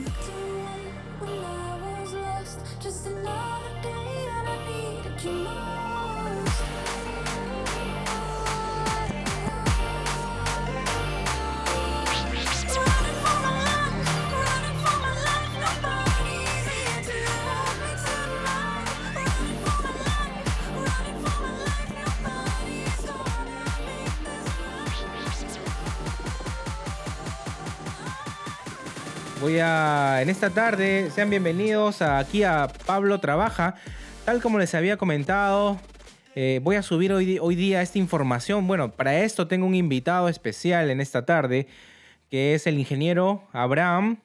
En esta tarde, sean bienvenidos aquí a Pablo Trabaja. Tal como les había comentado, voy a subir hoy día esta información. Bueno, para esto tengo un invitado especial en esta tarde, que es el ingeniero Abraham,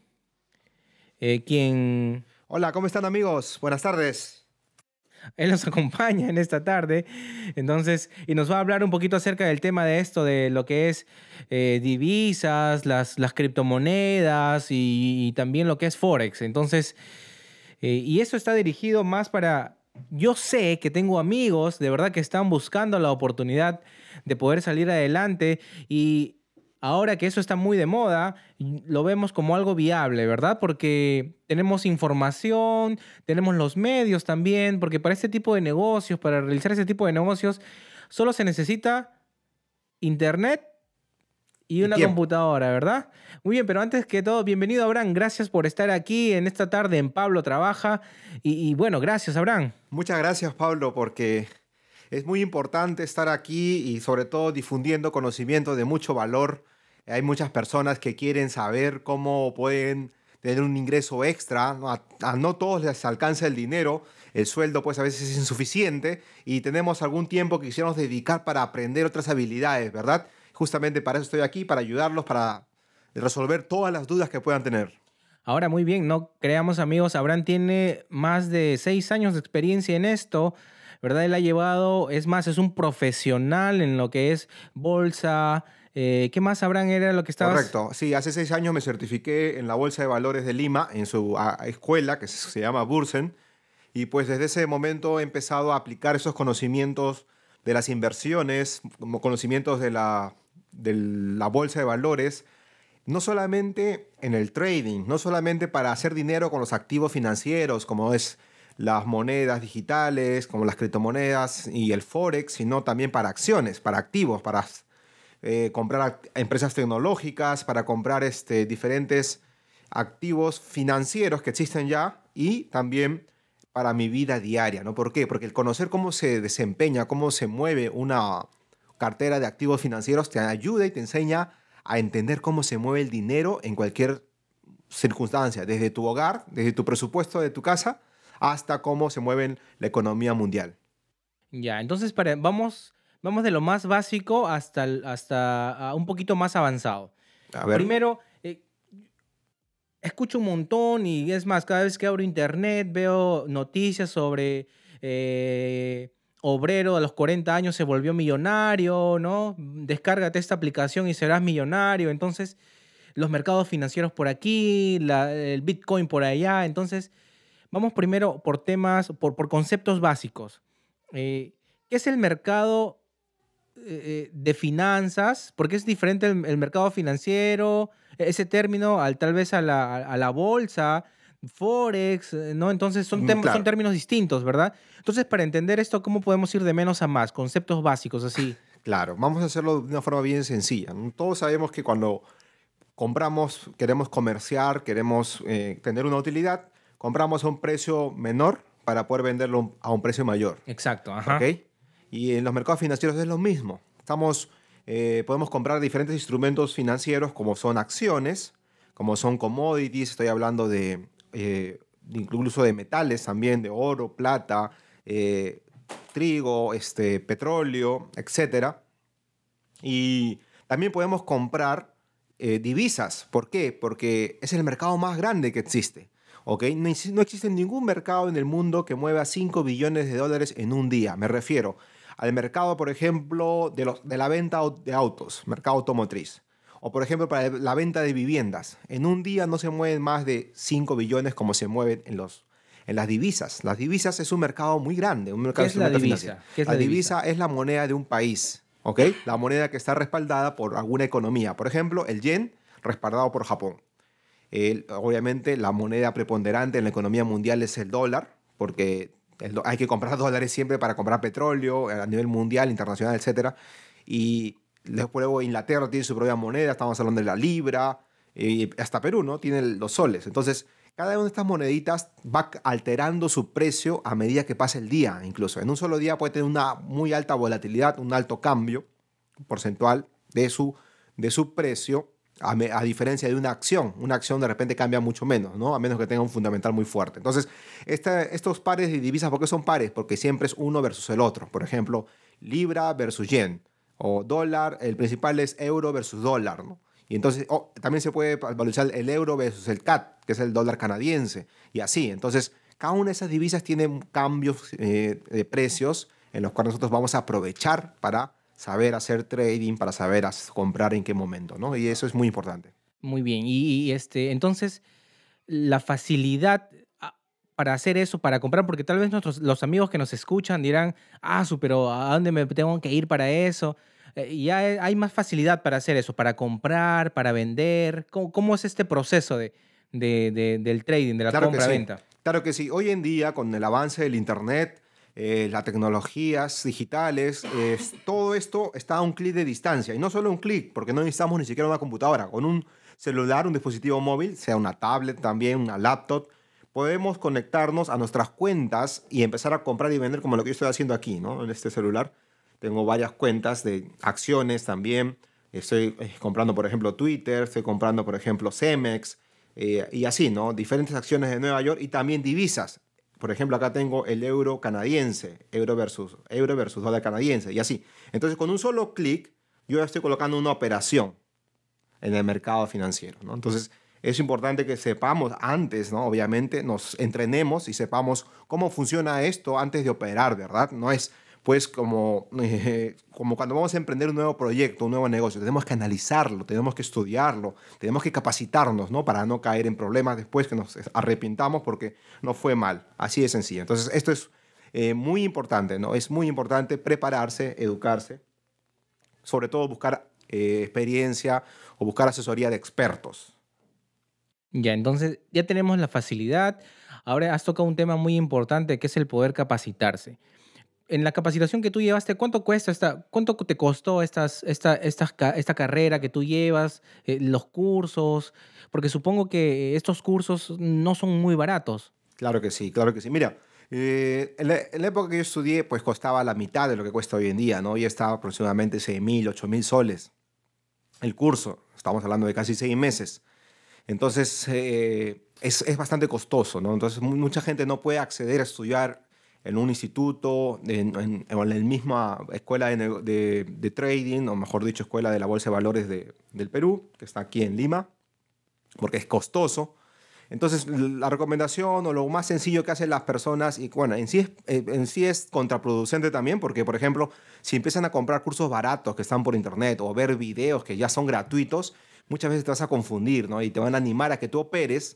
quien... Hola, ¿cómo están, amigos? Buenas tardes. Él nos acompaña en esta tarde, entonces, y nos va a hablar un poquito acerca del tema de esto, de lo que es divisas, las criptomonedas y también lo que es Forex. Entonces, y eso está dirigido más para... Yo sé que tengo amigos de verdad que están buscando la oportunidad de poder salir adelante y ahora que eso está muy de moda, lo vemos como algo viable, ¿verdad? Porque tenemos información, tenemos los medios también, porque para este tipo de negocios, para realizar ese tipo de negocios, solo se necesita internet y una tiempo. computadora, ¿verdad? Muy bien, pero antes que todo, bienvenido, Abraham. Gracias por estar aquí en esta tarde en Pablo Trabaja. Y bueno, gracias, Abraham. Muchas gracias, Pablo, porque es muy importante estar aquí y sobre todo difundiendo conocimiento de mucho valor. Hay muchas personas que quieren saber cómo pueden tener un ingreso extra. A no todos les alcanza el dinero. El sueldo pues a veces es insuficiente y tenemos algún tiempo que quisiéramos dedicar para aprender otras habilidades, ¿verdad? Justamente para eso estoy aquí, para ayudarlos, para resolver todas las dudas que puedan tener. Ahora, muy bien, no creamos amigos, Abraham tiene más de 6 años de experiencia en esto, ¿verdad? Él ha llevado, es más, es un profesional en lo que es bolsa. ¿Qué más, Abraham, era lo que estabas? Correcto, sí, hace 6 años me certifiqué en la Bolsa de Valores de Lima, en su escuela que se llama Bursen, y pues desde ese momento he empezado a aplicar esos conocimientos de las inversiones, como conocimientos de la Bolsa de Valores, no solamente en el trading, no solamente para hacer dinero con los activos financieros, como es las monedas digitales, como las criptomonedas y el Forex, sino también para acciones, para activos, para comprar empresas tecnológicas, para comprar diferentes activos financieros que existen ya y también para mi vida diaria, ¿no? ¿Por qué? Porque el conocer cómo se desempeña, cómo se mueve una cartera de activos financieros te ayuda y te enseña a entender cómo se mueve el dinero en cualquier circunstancia, desde tu hogar, desde tu presupuesto de tu casa, hasta cómo se mueve la economía mundial. Ya, entonces vamos de lo más básico hasta un poquito más avanzado. A ver. Primero, escucho un montón y es más, cada vez que abro internet veo noticias sobre obrero a los 40 años se volvió millonario, ¿no? Descárgate esta aplicación y serás millonario. Entonces, los mercados financieros por aquí, el Bitcoin por allá. Entonces, vamos primero por temas, por conceptos básicos. ¿Qué es el mercado de finanzas? ¿Por qué es diferente el mercado financiero, ese término, tal vez a la bolsa, Forex, ¿no? Entonces son Claro, términos distintos, ¿verdad? Entonces, para entender esto, ¿cómo podemos ir de menos a más? Conceptos básicos, así. claro. Vamos a hacerlo de una forma bien sencilla, ¿no? Todos sabemos que cuando compramos, queremos comerciar, queremos tener una utilidad, compramos a un precio menor para poder venderlo a un precio mayor. Exacto, ¿Ok? ajá. Y en los mercados financieros es lo mismo. Podemos comprar diferentes instrumentos financieros como son acciones, como son commodities, estoy hablando incluso de metales también, de oro, plata, trigo, petróleo, etcétera. Y también podemos comprar divisas. ¿Por qué? Porque es el mercado más grande que existe. ¿Ok? No existe ningún mercado en el mundo que mueva 5 billones de dólares en un día. Me refiero al mercado, por ejemplo, de la venta de autos, mercado automotriz. O, por ejemplo, para la venta de viviendas. En un día no se mueven más de 5 billones como se mueven en las divisas. Las divisas es un mercado muy grande, un mercado ¿Qué de es la instrumentos financieros. divisa? ¿Qué es La la divisa? divisa es la moneda de un país, ¿ok? La moneda que está respaldada por alguna economía. Por ejemplo, el yen respaldado por Japón. Obviamente la moneda preponderante en la economía mundial es el dólar, porque hay que comprar dólares siempre para comprar petróleo a nivel mundial, internacional, etcétera. Y luego Inglaterra tiene su propia moneda, estamos hablando de la libra, y hasta Perú, ¿no? Tiene los soles. Entonces, cada una de estas moneditas va alterando su precio a medida que pasa el día, incluso. En un solo día puede tener una muy alta volatilidad, un alto cambio porcentual de su precio, a diferencia de una acción. Una acción de repente cambia mucho menos, ¿no? A menos que tenga un fundamental muy fuerte. Entonces, estos pares de divisas, ¿por qué son pares? Porque siempre es uno versus el otro. Por ejemplo, libra versus yen. O dólar, el principal es euro versus dólar, ¿no? Y entonces también se puede valorizar el euro versus el CAD, que es el dólar canadiense. Y así. Entonces, cada una de esas divisas tiene cambios de precios en los cuales nosotros vamos a aprovechar para saber hacer trading, para saber comprar en qué momento, ¿no? Y eso es muy importante. Muy bien. Entonces, la facilidad para hacer eso, para comprar, porque tal vez los amigos que nos escuchan dirán, pero ¿a dónde me tengo que ir para eso? Hay más facilidad para hacer eso, para comprar, para vender. ¿Cómo es este proceso del trading, de la Claro que sí, compra-venta? claro que sí. Hoy en día, con el avance del Internet, las tecnologías digitales, todo esto está a un clic de distancia. Y no solo un clic, porque no necesitamos ni siquiera una computadora. Con un celular, un dispositivo móvil, sea una tablet también, una laptop, podemos conectarnos a nuestras cuentas y empezar a comprar y vender como lo que yo estoy haciendo aquí, ¿no? En este celular. Tengo varias cuentas de acciones también. Estoy comprando, por ejemplo, Twitter, estoy comprando, por ejemplo, Cemex, y así, ¿no? Diferentes acciones de Nueva York y también divisas. Por ejemplo, acá tengo el euro canadiense, euro versus dólar canadiense, y así. Entonces, con un solo clic, yo ya estoy colocando una operación en el mercado financiero, ¿no? Entonces, es importante que sepamos antes, ¿no? Obviamente, nos entrenemos y sepamos cómo funciona esto antes de operar, ¿verdad? No es, pues, como cuando vamos a emprender un nuevo proyecto, un nuevo negocio. Tenemos que analizarlo, tenemos que estudiarlo, tenemos que capacitarnos, ¿no? Para no caer en problemas después que nos arrepintamos porque no fue mal. Así de sencillo. Entonces, esto es muy importante, ¿no? Es muy importante prepararse, educarse, sobre todo buscar experiencia o buscar asesoría de expertos. Ya, entonces ya tenemos la facilidad. Ahora has tocado un tema muy importante que es el poder capacitarse. En la capacitación que tú llevaste, cuánto te costó esta carrera que tú llevas, los cursos? Porque supongo que estos cursos no son muy baratos. Claro que sí, claro que sí. Mira, en la época que yo estudié, pues costaba la mitad de lo que cuesta hoy en día, ¿no? Ya estaba aproximadamente 6.000, 8.000 soles el curso. Estamos hablando de casi 6 meses. Entonces, es bastante costoso, ¿no? Entonces, mucha gente no puede acceder a estudiar en un instituto, o en la misma escuela de trading, o mejor dicho, escuela de la Bolsa de Valores del Perú, que está aquí en Lima, porque es costoso. Entonces, la recomendación o lo más sencillo que hacen las personas, y bueno, en sí es contraproducente también, porque, por ejemplo, si empiezan a comprar cursos baratos que están por internet o ver videos que ya son gratuitos, muchas veces te vas a confundir, ¿no? Y te van a animar a que tú operes,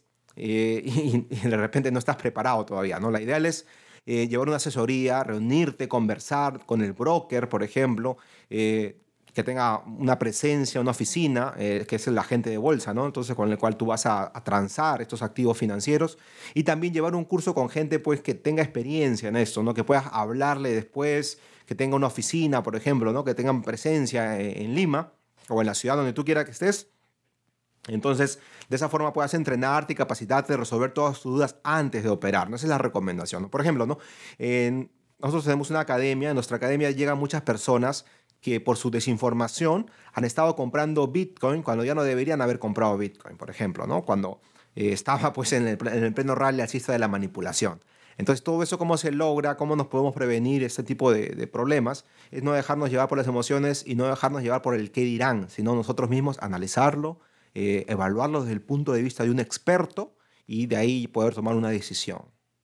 y de repente no estás preparado todavía, ¿no? La ideal es llevar una asesoría, reunirte, conversar con el broker, por ejemplo, que tenga una presencia, una oficina, que es el agente de bolsa, ¿no? Entonces, con el cual tú vas a transar estos activos financieros, y también llevar un curso con gente, pues, que tenga experiencia en esto, ¿no? Que puedas hablarle después, que tenga una oficina, por ejemplo, ¿no? Que tengan presencia en Lima o en la ciudad donde tú quieras que estés. Entonces, de esa forma puedas entrenarte y capacitarte, resolver todas tus dudas antes de operar, ¿no? Esa es la recomendación, ¿no? Por ejemplo, ¿no? Nosotros tenemos una academia, en nuestra academia llegan muchas personas que por su desinformación han estado comprando Bitcoin cuando ya no deberían haber comprado Bitcoin, por ejemplo, ¿no? Cuando estaba, pues, en el pleno rally alcista de la manipulación. Entonces, todo eso, cómo se logra, cómo nos podemos prevenir este tipo de problemas, es no dejarnos llevar por las emociones y no dejarnos llevar por el qué dirán, sino nosotros mismos analizarlo, evaluarlo desde el punto de vista de un experto, y de ahí poder tomar una decisión.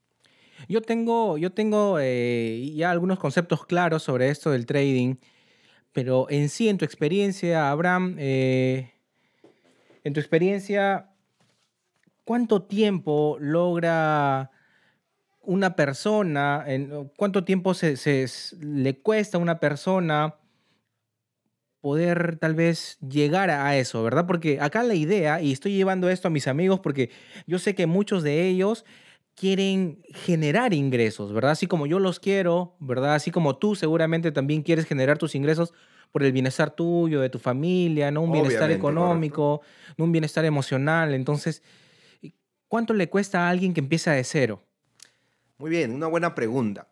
Yo tengo ya algunos conceptos claros sobre esto del trading, pero en sí, en tu experiencia, Abraham, en tu experiencia, ¿cuánto tiempo logra una persona, cuánto tiempo le cuesta a una persona poder tal vez llegar a eso, ¿verdad? Porque acá la idea, y estoy llevando esto a mis amigos porque yo sé que muchos de ellos quieren generar ingresos, ¿verdad? Así como yo los quiero, ¿verdad? Así como tú seguramente también quieres generar tus ingresos por el bienestar tuyo, de tu familia, ¿no? Un bienestar Obviamente, correcto. económico, ¿no? Un bienestar emocional. Entonces, ¿cuánto le cuesta a alguien que empieza de cero? Muy bien, una buena pregunta.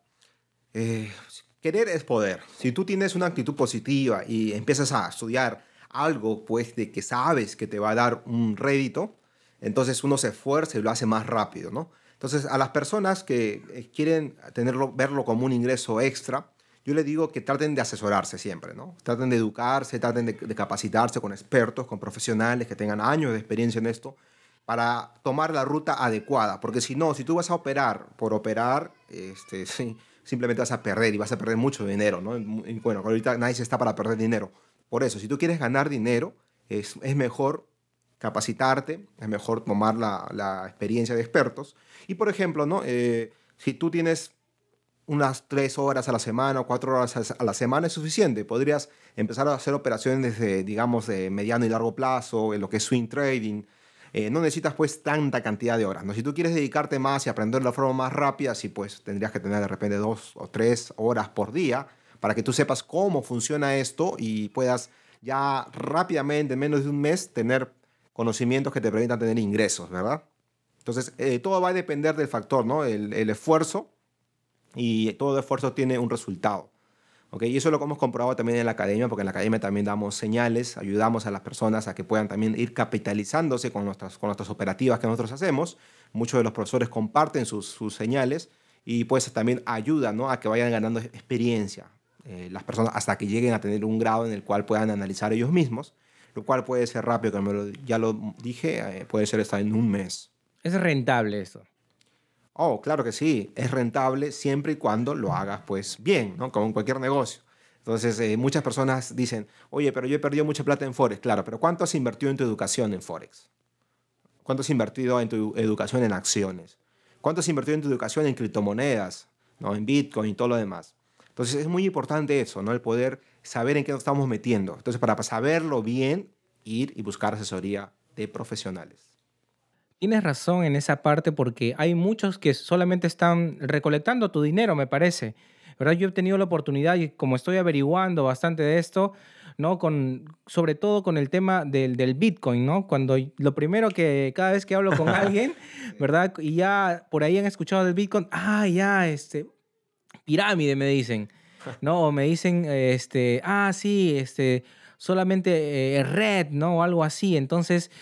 Querer es poder. Si tú tienes una actitud positiva y empiezas a estudiar algo, pues, de que sabes que te va a dar un rédito, entonces uno se esfuerza y lo hace más rápido, ¿no? Entonces, a las personas que quieren tenerlo, verlo como un ingreso extra, yo les digo que traten de asesorarse siempre, ¿no? Traten de educarse, traten de capacitarse con expertos, con profesionales que tengan años de experiencia en esto, para tomar la ruta adecuada. Porque si no, si tú vas a operar por operar, sí, simplemente vas a perder y vas a perder mucho dinero, ¿no? Y bueno, ahorita nadie se está para perder dinero. Por eso, si tú quieres ganar dinero, es mejor capacitarte, es mejor tomar la experiencia de expertos. Y por ejemplo, ¿no? Si tú tienes unas 3 horas a la semana o 4 horas a la semana es suficiente. Podrías empezar a hacer operaciones de, digamos, de mediano y largo plazo, en lo que es swing trading. No necesitas pues tanta cantidad de horas, ¿no? Si tú quieres dedicarte más y aprender de la forma más rápida, sí, pues tendrías que tener de repente 2 o 3 horas por día para que tú sepas cómo funciona esto y puedas ya rápidamente, en menos de un mes, tener conocimientos que te permitan tener ingresos, ¿verdad? Entonces, todo va a depender del factor, ¿no? El esfuerzo, y todo esfuerzo tiene un resultado. ¿Ok? Y eso es lo que hemos comprobado también en la academia, porque en la academia también damos señales, ayudamos a las personas a que puedan también ir capitalizándose con nuestras operativas que nosotros hacemos. Muchos de los profesores comparten sus señales y pues también ayudan, ¿no? A que vayan ganando experiencia las personas hasta que lleguen a tener un grado en el cual puedan analizar ellos mismos, lo cual puede ser rápido, como ya lo dije, puede ser hasta en un mes. Es rentable esto. Oh, claro que sí, es rentable siempre y cuando lo hagas pues bien, ¿no? Como en cualquier negocio. Entonces, muchas personas dicen, oye, pero yo he perdido mucha plata en Forex. Claro, pero ¿cuánto has invertido en tu educación en Forex? ¿Cuánto has invertido en tu educación en acciones? ¿Cuánto has invertido en tu educación en criptomonedas, ¿no? En Bitcoin y todo lo demás? Entonces, es muy importante eso, ¿no? El poder saber en qué nos estamos metiendo. Entonces, para saberlo bien, ir y buscar asesoría de profesionales. Tienes razón en esa parte porque hay muchos que solamente están recolectando tu dinero, me parece. ¿Verdad? Yo he tenido la oportunidad y como estoy averiguando bastante de esto, ¿no? Sobre todo con el tema del Bitcoin, ¿no? Lo primero que cada vez que hablo con alguien, Sí. ¿verdad? Y ya por ahí han escuchado del Bitcoin, ya, pirámide me dicen, ¿no? O me dicen, sí, solamente red, ¿no? O algo así. Entonces,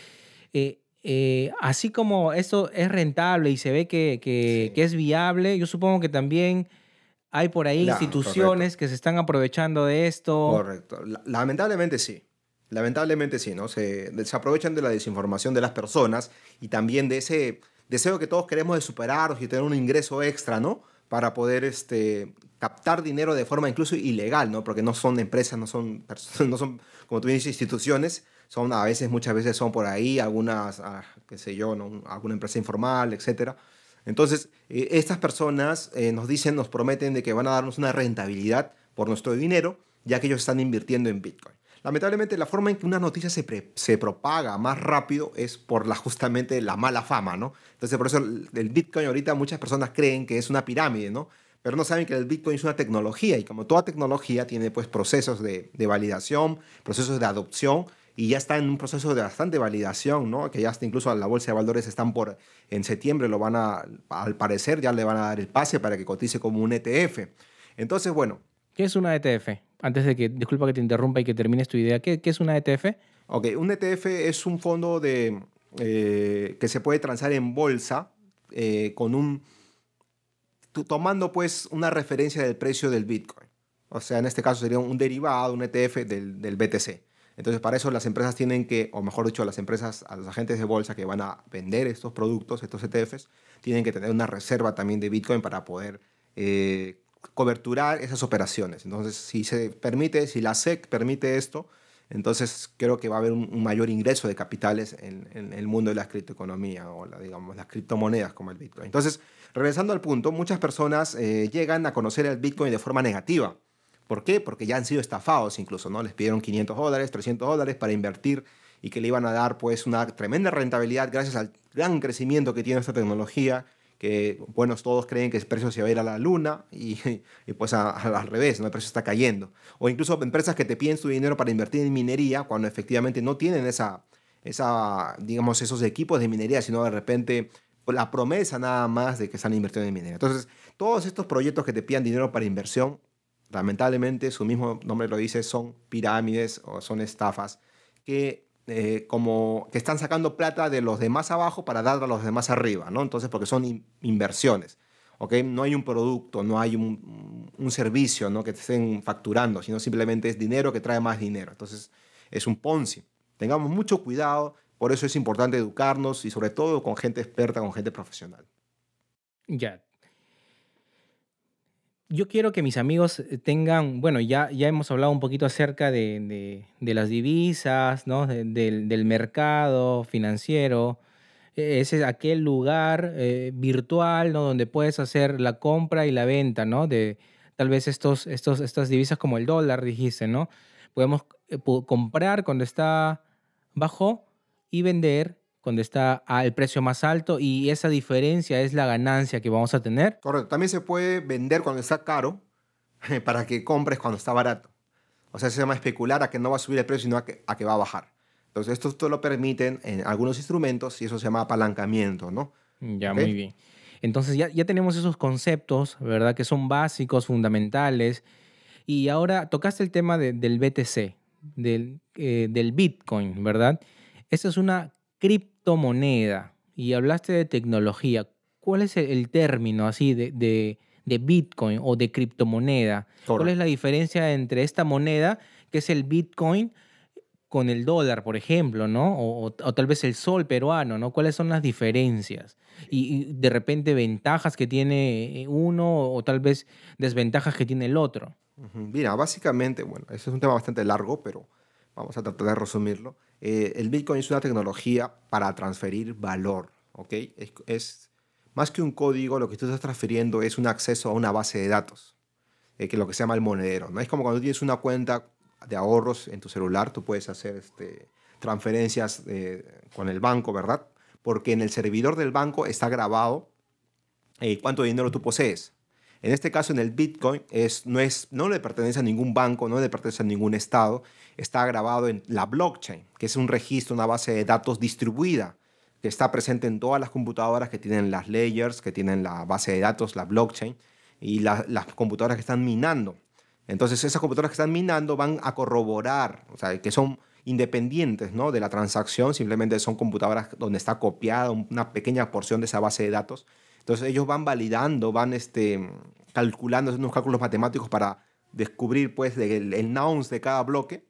así como esto es rentable y se ve que Sí, es viable, yo supongo que también hay por ahí correcto. instituciones que se están aprovechando de esto. Correcto. Lamentablemente sí. Lamentablemente sí, ¿no? Se aprovechan de la desinformación de las personas y también de ese deseo que todos queremos de superarnos y tener un ingreso extra, ¿no? Para poder captar dinero de forma incluso ilegal, ¿no? Porque no son empresas, no son, no son, como tú dices, instituciones, son a veces, muchas veces son por ahí, algunas, qué sé yo, ¿no? Alguna empresa informal, etcétera. Entonces, estas personas nos dicen, nos prometen de que van a darnos una rentabilidad por nuestro dinero, ya que ellos están invirtiendo en Bitcoin. Lamentablemente, la forma en que una noticia se propaga más rápido es por justamente la mala fama, ¿no? Entonces, por eso el Bitcoin ahorita muchas personas creen que es una pirámide, ¿no? Pero no saben que el Bitcoin es una tecnología y como toda tecnología tiene pues procesos de validación, procesos de adopción y ya está en un proceso de bastante validación, ¿no? Que ya hasta incluso a la bolsa de valores están en septiembre, al parecer ya le van a dar el pase para que cotice como un ETF. Entonces, bueno, ¿Qué es una ETF? Antes de que, disculpa que te interrumpa y que termines tu idea, ¿qué es una ETF? ok, un ETF es un fondo que se puede transar en bolsa con tomando pues una referencia del precio del Bitcoin. O sea, en este caso sería un derivado, un ETF del BTC. Entonces, para eso las empresas tienen que, o mejor dicho, las empresas, a los agentes de bolsa que van a vender estos productos, estos ETFs, tienen que tener una reserva también de Bitcoin para poder coberturar esas operaciones. Entonces, si se permite, si la SEC permite esto, entonces creo que va a haber un mayor ingreso de capitales en el mundo de la criptoeconomía o digamos, las criptomonedas como el Bitcoin. Entonces, regresando al punto, muchas personas llegan a conocer el Bitcoin de forma negativa ¿Por qué? Porque ya han sido estafados incluso, ¿no? Les pidieron $500, $300 para invertir y que le iban a dar pues una tremenda rentabilidad gracias al gran crecimiento que tiene esta tecnología, que, bueno, todos creen que el precio se va a ir a la luna y pues al revés, ¿no? El precio está cayendo. O incluso empresas que te piden su dinero para invertir en minería cuando efectivamente no tienen digamos, esos equipos de minería, sino de repente pues, la promesa nada más de que están invirtiendo en minería. Entonces, todos estos proyectos que te pidan dinero para inversión, lamentablemente, su mismo nombre lo dice, son pirámides o son estafas que están sacando plata de los de más abajo para dar a los de más arriba, ¿no? Entonces, porque son inversiones, ¿ok? No hay un producto, no hay un servicio, ¿no? Que te estén facturando, sino simplemente es dinero que trae más dinero. Entonces, es un Ponzi. Tengamos mucho cuidado, por eso es importante educarnos y sobre todo con gente experta, con gente profesional. Ya. Yo quiero que mis amigos tengan, bueno, ya hemos hablado un poquito acerca de las divisas, ¿no? Del mercado financiero. Ese es aquel lugar virtual, ¿no? Donde puedes hacer la compra y la venta, ¿no? De tal vez estas divisas como el dólar, dijiste, ¿no? Podemos comprar cuando está bajo y vender cuando está al precio más alto, y esa diferencia es la ganancia que vamos a tener. Correcto. También se puede vender cuando está caro para que compres cuando está barato. O sea, se llama especular a que no va a subir el precio, sino a que va a bajar. Entonces, esto lo permiten en algunos instrumentos y eso se llama apalancamiento, ¿no? Ya, ¿Ok? muy bien. Entonces ya tenemos esos conceptos, ¿verdad? Que son básicos, fundamentales. Y ahora tocaste el tema del BTC, del Bitcoin, ¿verdad? Esta es una criptomoneda y hablaste de tecnología. ¿Cuál es el término así de Bitcoin o de criptomoneda? ¿Cuál es la Correcto. diferencia entre esta moneda, que es el Bitcoin, con el dólar, por ejemplo, ¿no? O tal vez el sol peruano, ¿no? ¿Cuáles son las diferencias? Y de repente ventajas que tiene uno o tal vez desventajas que tiene el otro. Ujú. Mira, básicamente, bueno, ese es un tema bastante largo, pero vamos a tratar de resumirlo. El Bitcoin es una tecnología para transferir valor, ¿ok? Es más que un código, lo que tú estás transfiriendo es un acceso a una base de datos, que es lo que se llama el monedero, ¿no? Es como cuando tú tienes una cuenta de ahorros en tu celular, tú puedes hacer transferencias con el banco, ¿verdad? Porque en el servidor del banco está grabado cuánto dinero tú posees. En este caso, en el Bitcoin, no le pertenece a ningún banco, no le pertenece a ningún estado. Está grabado en la blockchain, que es un registro, una base de datos distribuida, que está presente en todas las computadoras que tienen las layers, que tienen la base de datos, la blockchain, y las computadoras que están minando. Entonces, esas computadoras que están minando van a corroborar, o sea, que son independientes, ¿no?, de la transacción, simplemente son computadoras donde está copiada una pequeña porción de esa base de datos. Entonces ellos van validando, van calculando, haciendo unos cálculos matemáticos para descubrir pues el nonce de cada bloque.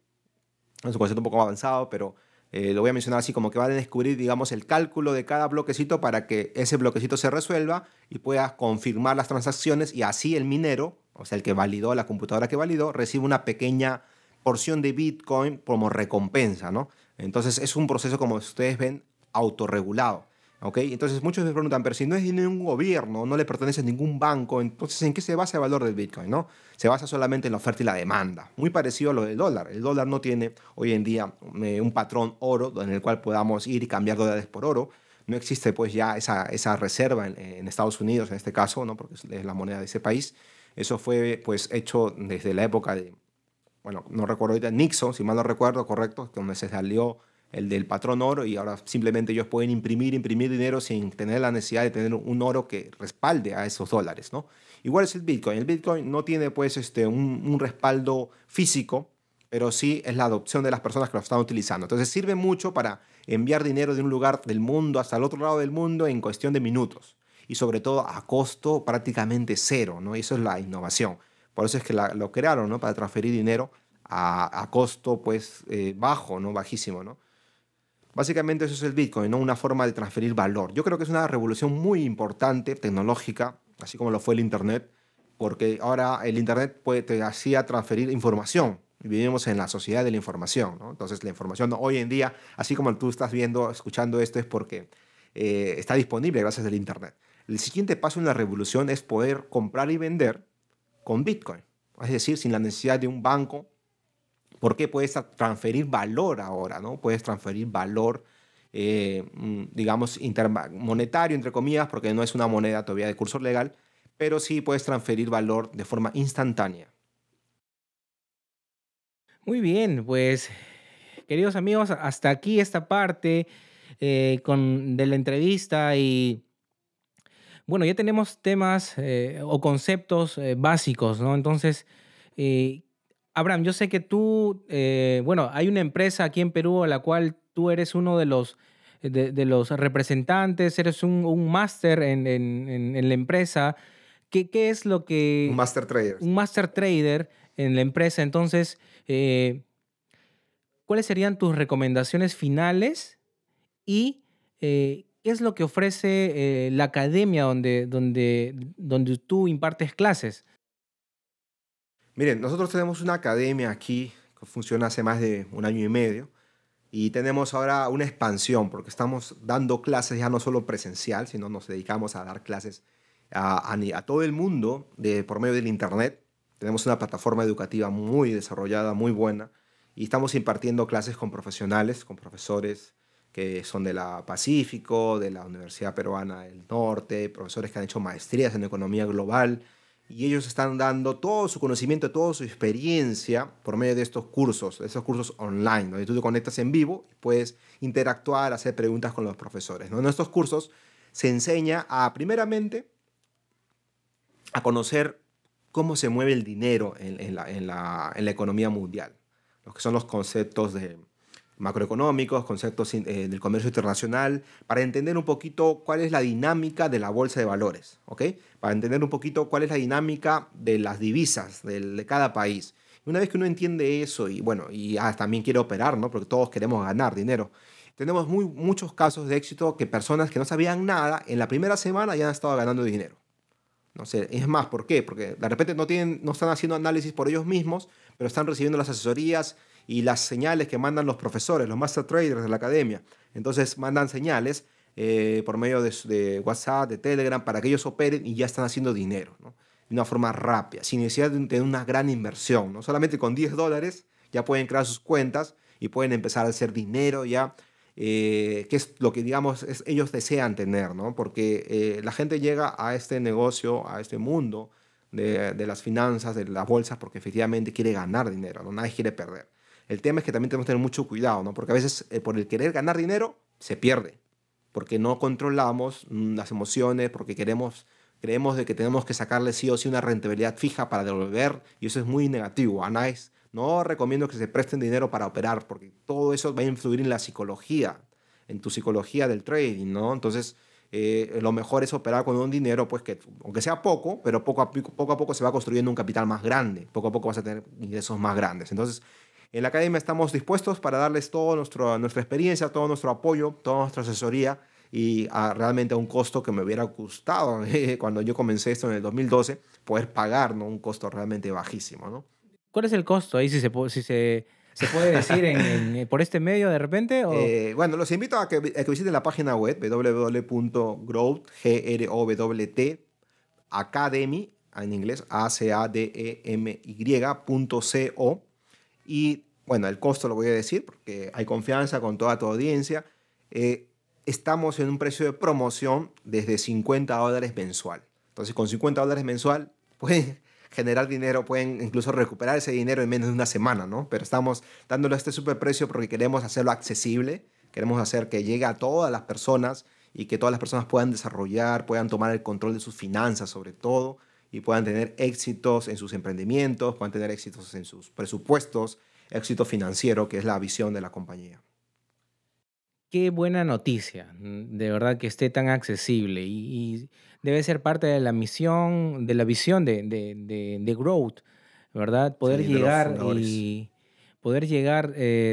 Es un concepto un poco avanzado, pero lo voy a mencionar así, como que van a descubrir, digamos, el cálculo de cada bloquecito para que ese bloquecito se resuelva y pueda confirmar las transacciones, y así el minero, o sea, el que validó, la computadora que validó, recibe una pequeña porción de Bitcoin como recompensa, ¿no? Entonces es un proceso, como ustedes ven, autorregulado. ¿Ok? Entonces muchos me preguntan, pero si no es de ningún gobierno, no le pertenece a ningún banco, entonces ¿en qué se basa el valor del Bitcoin? ¿No? Se basa solamente en la oferta y la demanda. Muy parecido a lo del dólar. El dólar no tiene hoy en día un patrón oro en el cual podamos ir y cambiar dólares por oro. No existe pues ya esa reserva en Estados Unidos, en este caso, ¿no? Porque es la moneda de ese país. Eso fue pues hecho desde la época de, bueno, no recuerdo ahorita, Nixon, si mal no recuerdo, correcto, donde se salió el del patrón oro, y ahora simplemente ellos pueden imprimir dinero sin tener la necesidad de tener un oro que respalde a esos dólares, ¿no? Igual es el Bitcoin. El Bitcoin no tiene pues un respaldo físico, pero sí es la adopción de las personas que lo están utilizando. Entonces sirve mucho para enviar dinero de un lugar del mundo hasta el otro lado del mundo en cuestión de minutos, y sobre todo a costo prácticamente cero, ¿no? Y eso es la innovación. Por eso es que lo crearon, ¿no? Para transferir dinero a costo pues bajo, ¿no? Bajísimo, ¿no? Básicamente eso es el Bitcoin, ¿no? Una forma de transferir valor. Yo creo que es una revolución muy importante, tecnológica, así como lo fue el Internet, porque ahora el Internet te hacía transferir información. Vivimos en la sociedad de la información, ¿no? Entonces la información hoy en día, así como tú estás viendo, escuchando esto, es porque está disponible gracias al Internet. El siguiente paso en la revolución es poder comprar y vender con Bitcoin. es decir, sin la necesidad de un banco. ¿Por qué? Puedes transferir valor ahora, ¿no? Puedes transferir valor, digamos, monetario, entre comillas, porque no es una moneda todavía de curso legal, pero sí puedes transferir valor de forma instantánea. Muy bien, pues queridos amigos, hasta aquí esta parte de la entrevista y bueno, ya tenemos temas o conceptos básicos, ¿no? Entonces, eh, Abraham, yo sé que tú, bueno, hay una empresa aquí en Perú a la cual tú eres uno de los representantes, eres un máster en la empresa. ¿Qué es lo Un que master trader. un master trader en la empresa? Entonces, ¿cuáles serían tus recomendaciones finales y qué es lo que ofrece la academia donde tú impartes clases? Miren, nosotros tenemos una academia aquí que funciona hace más de un año y medio y tenemos ahora una expansión porque estamos dando clases ya no solo presencial, sino nos dedicamos a dar clases a todo el mundo por medio del Internet. Tenemos una plataforma educativa muy desarrollada, muy buena y estamos impartiendo clases con profesionales, con profesores que son de la Pacífico, de la Universidad Peruana del Norte, profesores que han hecho maestrías en economía global y ellos están dando todo su conocimiento, toda su experiencia por medio de esos cursos online, donde tú te conectas en vivo y puedes interactuar, hacer preguntas con los profesores, ¿no? En estos cursos se enseña primeramente, a conocer cómo se mueve el dinero en la economía mundial, lo que son los conceptos macroeconómicos, conceptos del comercio internacional, para entender un poquito cuál es la dinámica de la bolsa de valores, ¿ok? Para entender un poquito cuál es la dinámica de las divisas de cada país. Y una vez que uno entiende eso y bueno, también quiere operar, ¿no? Porque todos queremos ganar dinero. Tenemos muchos casos de éxito que personas que no sabían nada, en la primera semana ya han estado ganando dinero. No sé, es más, ¿por qué? Porque de repente no están haciendo análisis por ellos mismos, pero están recibiendo las asesorías y las señales que mandan los profesores, los master traders de la academia. Entonces mandan señales por medio de WhatsApp, de Telegram, para que ellos operen y ya están haciendo dinero, ¿no? De una forma rápida, sin necesidad de una gran inversión, ¿no? Solamente con $10 ya pueden crear sus cuentas y pueden empezar a hacer dinero ya, que es lo que, digamos, ellos desean tener, ¿no? Porque la gente llega a este negocio, a este mundo de las finanzas, de las bolsas, porque efectivamente quiere ganar dinero, ¿no? Nadie quiere perder. El tema es que también tenemos que tener mucho cuidado, ¿no? Porque a veces por el querer ganar dinero se pierde, porque no controlamos las emociones, porque creemos de que tenemos que sacarle sí o sí una rentabilidad fija para devolver, y eso es muy negativo. No recomiendo que se presten dinero para operar, porque todo eso va a influir en la psicología, en tu psicología del trading, ¿no? Entonces, lo mejor es operar con un dinero, pues que, aunque sea poco, pero poco a poco se va construyendo un capital más grande. Poco a poco vas a tener ingresos más grandes. Entonces, en la academia estamos dispuestos para darles toda nuestra experiencia, todo nuestro apoyo, toda nuestra asesoría y realmente a un costo que me hubiera gustado cuando yo comencé esto en el 2012, poder pagar, ¿no? Un costo realmente bajísimo, ¿no? ¿Cuál es el costo ahí, si se puede decir por este medio de repente? O... Bueno, los invito a que visiten la página web www.growth, Academy, en inglés, academy.co. Y bueno, el costo lo voy a decir porque hay confianza con toda tu audiencia. Estamos en un precio de promoción desde $50 mensual. Entonces, con $50 mensual pueden generar dinero, pueden incluso recuperar ese dinero en menos de una semana, ¿no? Pero estamos dándole este superprecio porque queremos hacerlo accesible, queremos hacer que llegue a todas las personas y que todas las personas puedan desarrollar, puedan tomar el control de sus finanzas sobre todo y puedan tener éxitos en sus emprendimientos, puedan tener éxitos en sus presupuestos, éxito financiero, que es la visión de la compañía. Qué buena noticia, de verdad que esté tan accesible y debe ser parte de la misión, de la visión de Growth, ¿verdad? Poder Sí, de los llegar fundadores. y poder llegar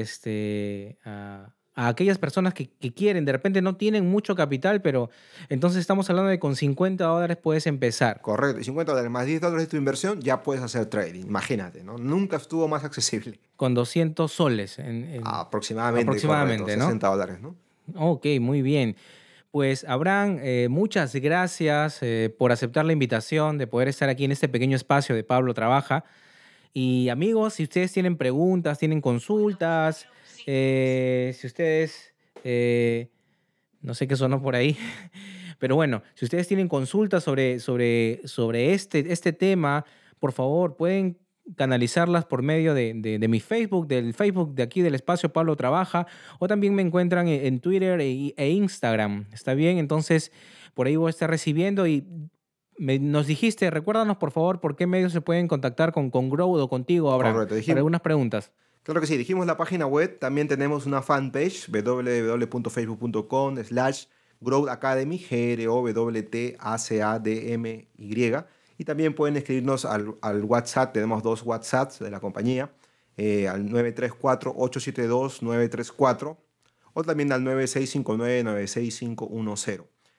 a aquellas personas que quieren, de repente no tienen mucho capital, pero entonces estamos hablando de con $50 puedes empezar, Correcto, y $50 más $10 de tu inversión, ya puedes hacer trading. Imagínate, ¿no? Nunca estuvo más accesible. con 200 soles Aproximadamente, correcto, aproximadamente, ¿no? $60, ¿no? Ok, muy bien. Pues Abraham, muchas gracias por aceptar la invitación de poder estar aquí en este pequeño espacio de Pablo Trabaja. Y amigos, si ustedes tienen preguntas, tienen consultas, si ustedes, no sé qué sonó por ahí, pero bueno, si ustedes tienen consultas sobre este tema, por favor, pueden canalizarlas por medio de mi Facebook, del Facebook de aquí del espacio Pablo Trabaja, o también me encuentran en Twitter e Instagram. ¿Está bien? Entonces, por ahí voy a estar recibiendo y nos dijiste, recuérdanos por favor por qué medios se pueden contactar con Growth o contigo, Abraham, Correcto, para dijimos. algunas preguntas. Claro que sí, dijimos la página web, también tenemos una fanpage, www.facebook.com/Growth Academy, GROWTACADMY, y también pueden escribirnos al WhatsApp, tenemos 2 WhatsApps de la compañía, al 934-872-934, o también al 9659-96510.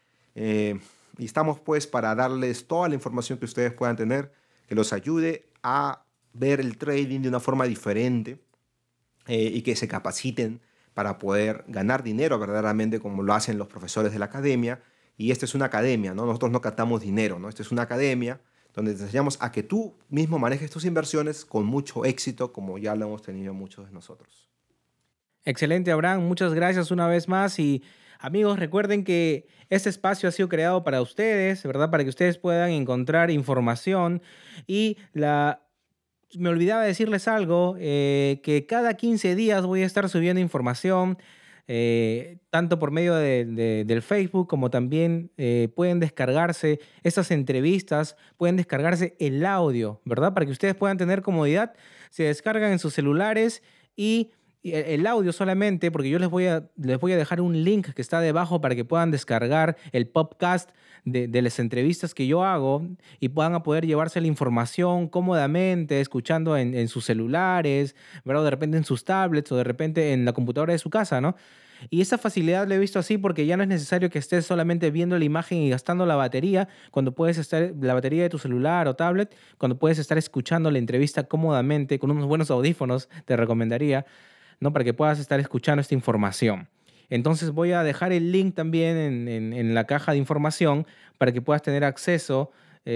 Y estamos pues para darles toda la información que ustedes puedan tener, que los ayude a ver el trading de una forma diferente, y que se capaciten para poder ganar dinero verdaderamente como lo hacen los profesores de la academia. Y esta es una academia, ¿no? Nosotros no captamos dinero, ¿no? Esta es una academia donde te enseñamos a que tú mismo manejes tus inversiones con mucho éxito, como ya lo hemos tenido muchos de nosotros. Excelente, Abraham. Muchas gracias una vez más. Y amigos, recuerden que este espacio ha sido creado para ustedes, ¿verdad? Para que ustedes puedan encontrar información. Y me olvidaba decirles algo, que cada 15 días voy a estar subiendo información, tanto por medio del Facebook como también pueden descargarse estas entrevistas, pueden descargarse el audio, ¿verdad? Para que ustedes puedan tener comodidad, se descargan en sus celulares y el audio solamente, porque yo les voy a dejar un link que está debajo para que puedan descargar el podcast de las entrevistas que yo hago y puedan a poder llevarse la información cómodamente, escuchando en sus celulares, ¿verdad? O de repente en sus tablets o de repente en la computadora de su casa, ¿no? Y esa facilidad la he visto así porque ya no es necesario que estés solamente viendo la imagen y gastando la batería, cuando puedes estar, la batería de tu celular o tablet, cuando puedes estar escuchando la entrevista cómodamente con unos buenos audífonos, te recomendaría, ¿no? Para que puedas estar escuchando esta información. Entonces voy a dejar el link también en la caja de información para que puedas tener acceso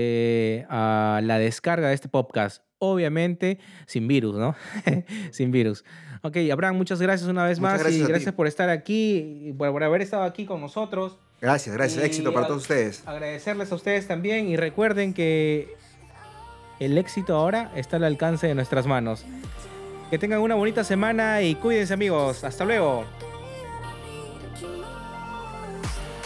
a la descarga de este podcast. Obviamente sin virus, ¿no? Sin virus. Ok, Abraham, muchas gracias una vez Muchas más y gracias a gracias ti. por estar aquí, y por haber estado aquí con nosotros. Gracias, gracias. Éxito Y para todos ustedes. agradecerles a ustedes también y recuerden que el éxito ahora está al alcance de nuestras manos. Que tengan una bonita semana y cuídense, amigos. Hasta luego.